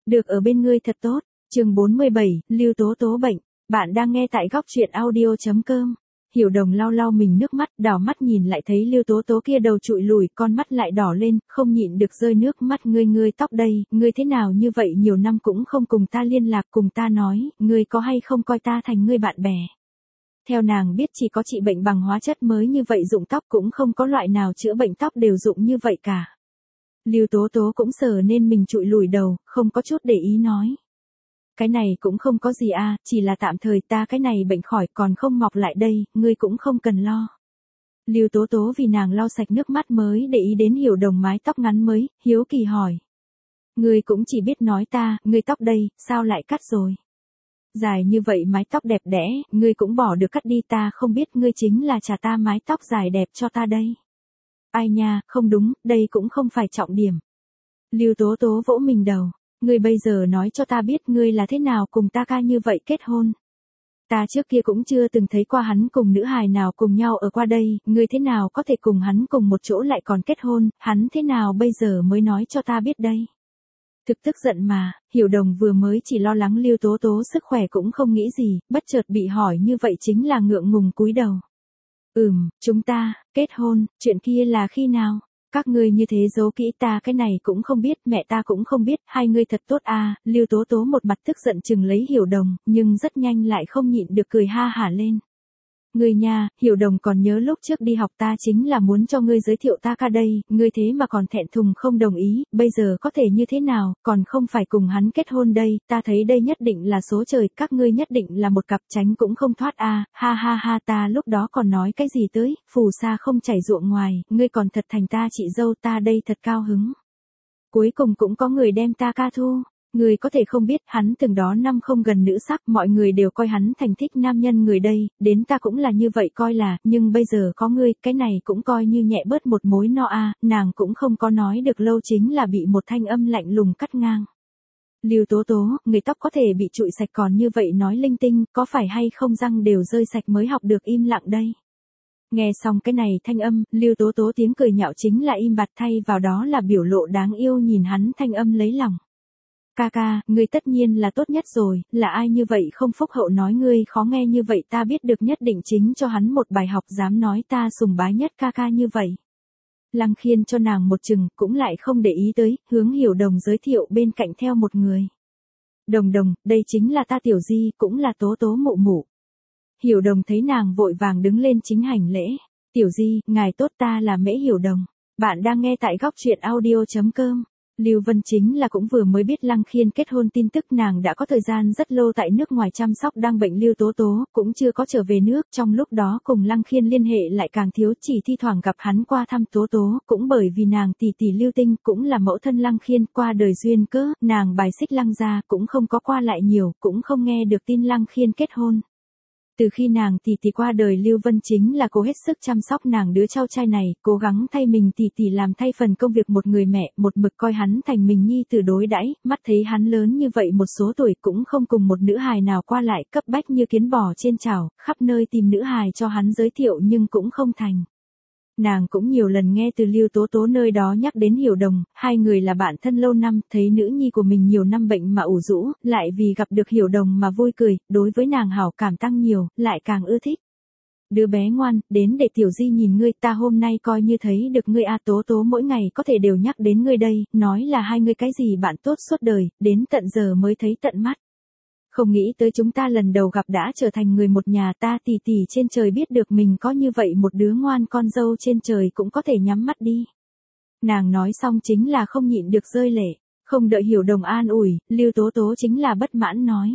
Được ở bên ngươi thật tốt. Chương 47, Lưu Tố Tố bệnh. Bạn đang nghe tại góc truyện audio.com. Hiểu Đồng lau lau mình nước mắt, đảo mắt nhìn lại thấy Lưu Tố Tố kia đầu trụi lùi, con mắt lại đỏ lên, không nhịn được rơi nước mắt. Ngươi tóc đây, ngươi thế nào như vậy, nhiều năm cũng không cùng ta liên lạc, cùng ta nói, ngươi có hay không coi ta thành ngươi bạn bè. Theo nàng biết chỉ có trị bệnh bằng hóa chất mới như vậy dụng tóc, cũng không có loại nào chữa bệnh tóc đều dụng như vậy cả. Lưu Tố Tố cũng sờ nên mình trụi lùi đầu, không có chút để ý nói. Cái này cũng không có gì à, chỉ là tạm thời, ta cái này bệnh khỏi còn không mọc lại đây, ngươi cũng không cần lo. Lưu Tố Tố vì nàng lau sạch nước mắt mới để ý đến Hiểu Đồng mái tóc ngắn mới, hiếu kỳ hỏi. Ngươi cũng chỉ biết nói ta, ngươi tóc đây, sao lại cắt rồi? Dài như vậy mái tóc đẹp đẽ, ngươi cũng bỏ được cắt đi, ta không biết ngươi chính là trả ta mái tóc dài đẹp cho ta đây. Ai nha, không đúng, đây cũng không phải trọng điểm. Lưu Tố Tố vỗ mình đầu. Ngươi bây giờ nói cho ta biết ngươi là thế nào cùng ta ca như vậy kết hôn. Ta trước kia cũng chưa từng thấy qua hắn cùng nữ hài nào cùng nhau ở qua đây, ngươi thế nào có thể cùng hắn cùng một chỗ lại còn kết hôn, hắn thế nào bây giờ mới nói cho ta biết đây. Thực tức giận mà, Hiểu Đồng vừa mới chỉ lo lắng Lưu Tố Tố sức khỏe cũng không nghĩ gì, bất chợt bị hỏi như vậy chính là ngượng ngùng cúi đầu. Chúng ta, kết hôn, chuyện kia là khi nào? Các ngươi như thế giấu kỹ, ta cái này cũng không biết, mẹ ta cũng không biết, hai ngươi thật tốt à, Lưu Tố Tố một mặt tức giận chừng lấy Hiểu Đồng, nhưng rất nhanh lại không nhịn được cười ha hả lên. Ngươi nha, Hiểu Đồng còn nhớ lúc trước đi học ta chính là muốn cho ngươi giới thiệu ta ca đây, ngươi thế mà còn thẹn thùng không đồng ý, bây giờ có thể như thế nào, còn không phải cùng hắn kết hôn đây, ta thấy đây nhất định là số trời, các ngươi nhất định là một cặp tránh cũng không thoát à, ha ha ha, ta lúc đó còn nói cái gì tới, phù sa không chảy ruộng ngoài, ngươi còn thật thành ta chị dâu, ta đây thật cao hứng. Cuối cùng cũng có người đem ta ca thu. Người có thể không biết, hắn từng đó năm không gần nữ sắc, mọi người đều coi hắn thành thích nam nhân người đây, đến ta cũng là như vậy coi là, nhưng bây giờ có ngươi, cái này cũng coi như nhẹ bớt một mối no a, nàng cũng không có nói được lâu chính là bị một thanh âm lạnh lùng cắt ngang. Lưu Tố Tố, người tóc có thể bị trụi sạch còn như vậy nói linh tinh, có phải hay không răng đều rơi sạch mới học được im lặng đây. Nghe xong cái này thanh âm, Lưu Tố Tố tiếng cười nhạo chính là im bặt, thay vào đó là biểu lộ đáng yêu nhìn hắn thanh âm lấy lòng. Ca ca, ngươi tất nhiên là tốt nhất rồi, là ai như vậy không phúc hậu nói ngươi khó nghe như vậy, ta biết được nhất định chính cho hắn một bài học, dám nói ta sùng bái nhất ca ca như vậy. Lăng Khiên cho nàng một chừng, cũng lại không để ý tới, hướng Hiểu Đồng giới thiệu bên cạnh theo một người. Đồng Đồng, đây chính là ta Tiểu Di, cũng là Tố Tố mụ mụ. Hiểu Đồng thấy nàng vội vàng đứng lên chính hành lễ. Tiểu Di, ngài tốt, ta là Mễ Hiểu Đồng. Bạn đang nghe tại góc truyện audio.com. Lưu Vân chính là cũng vừa mới biết Lăng Khiên kết hôn tin tức, nàng đã có thời gian rất lâu tại nước ngoài chăm sóc đang bệnh Lưu Tố Tố, cũng chưa có trở về nước, trong lúc đó cùng Lăng Khiên liên hệ lại càng thiếu, chỉ thi thoảng gặp hắn qua thăm Tố Tố, cũng bởi vì nàng tỷ tỷ Lưu Tinh cũng là mẫu thân Lăng Khiên, qua đời duyên cớ, nàng bài xích Lăng gia, cũng không có qua lại nhiều, cũng không nghe được tin Lăng Khiên kết hôn. Từ khi nàng tỷ tỷ qua đời, Lưu Vân chính là cố hết sức chăm sóc nàng đứa cháu trai này, cố gắng thay mình tỷ tỷ làm thay phần công việc một người mẹ, một mực coi hắn thành mình nhi tử đối đãi, mắt thấy hắn lớn như vậy một số tuổi cũng không cùng một nữ hài nào qua lại, cấp bách như kiến bò trên chảo, khắp nơi tìm nữ hài cho hắn giới thiệu nhưng cũng không thành. Nàng cũng nhiều lần nghe từ Lưu Tố Tố nơi đó nhắc đến Hiểu Đồng, hai người là bạn thân lâu năm, thấy nữ nhi của mình nhiều năm bệnh mà ủ rũ, lại vì gặp được Hiểu Đồng mà vui cười, đối với nàng hảo cảm tăng nhiều, lại càng ưa thích. Đứa bé ngoan, đến để Tiểu Di nhìn ngươi, ta hôm nay coi như thấy được ngươi a. Tố Tố mỗi ngày có thể đều nhắc đến ngươi đây, nói là hai ngươi cái gì bạn tốt suốt đời, đến tận giờ mới thấy tận mắt. Không nghĩ tới chúng ta lần đầu gặp đã trở thành người một nhà, ta tỷ tỷ trên trời biết được mình có như vậy một đứa ngoan con dâu trên trời cũng có thể nhắm mắt đi. Nàng nói xong chính là không nhịn được rơi lệ, không đợi Hiểu Đồng an ủi, Lưu Tố Tố chính là bất mãn nói.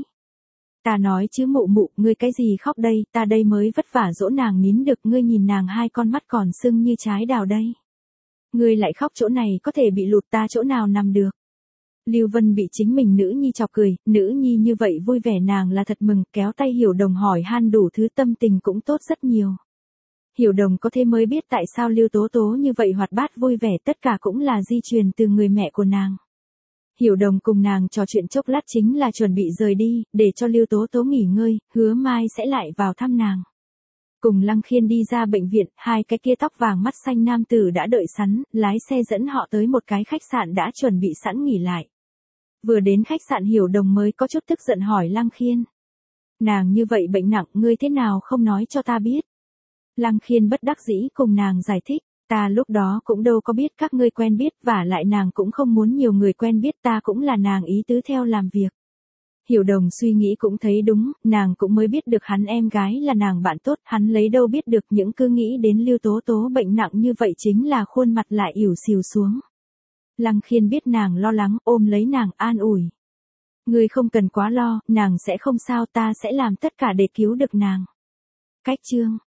Ta nói chứ mụ mụ, ngươi cái gì khóc đây, ta đây mới vất vả dỗ nàng nín được, ngươi nhìn nàng hai con mắt còn sưng như trái đào đây. Ngươi lại khóc chỗ này có thể bị lụt, ta chỗ nào nằm được. Lưu Vân bị chính mình nữ nhi chọc cười, nữ nhi như vậy vui vẻ nàng là thật mừng, kéo tay Hiểu Đồng hỏi han đủ thứ, tâm tình cũng tốt rất nhiều. Hiểu Đồng có thế mới biết tại sao Lưu Tố Tố như vậy hoạt bát vui vẻ, tất cả cũng là di truyền từ người mẹ của nàng. Hiểu Đồng cùng nàng trò chuyện chốc lát chính là chuẩn bị rời đi, để cho Lưu Tố Tố nghỉ ngơi, hứa mai sẽ lại vào thăm nàng. Cùng Lăng Khiên đi ra bệnh viện, hai cái kia tóc vàng mắt xanh nam tử đã đợi sẵn, lái xe dẫn họ tới một cái khách sạn đã chuẩn bị sẵn nghỉ lại. Vừa đến khách sạn Hiểu Đồng mới có chút tức giận hỏi Lăng Khiên. Nàng như vậy bệnh nặng, ngươi thế nào không nói cho ta biết? Lăng Khiên bất đắc dĩ cùng nàng giải thích, ta lúc đó cũng đâu có biết các ngươi quen biết, và lại nàng cũng không muốn nhiều người quen biết, ta cũng là nàng ý tứ theo làm việc. Hiểu Đồng suy nghĩ cũng thấy đúng, nàng cũng mới biết được hắn em gái là nàng bạn tốt, hắn lấy đâu biết được, những cứ nghĩ đến Lưu Tố Tố bệnh nặng như vậy chính là khuôn mặt lại ỉu xìu xuống. Lăng Khiên biết nàng lo lắng, ôm lấy nàng an ủi. Ngươi không cần quá lo, nàng sẽ không sao, ta sẽ làm tất cả để cứu được nàng. Cách chương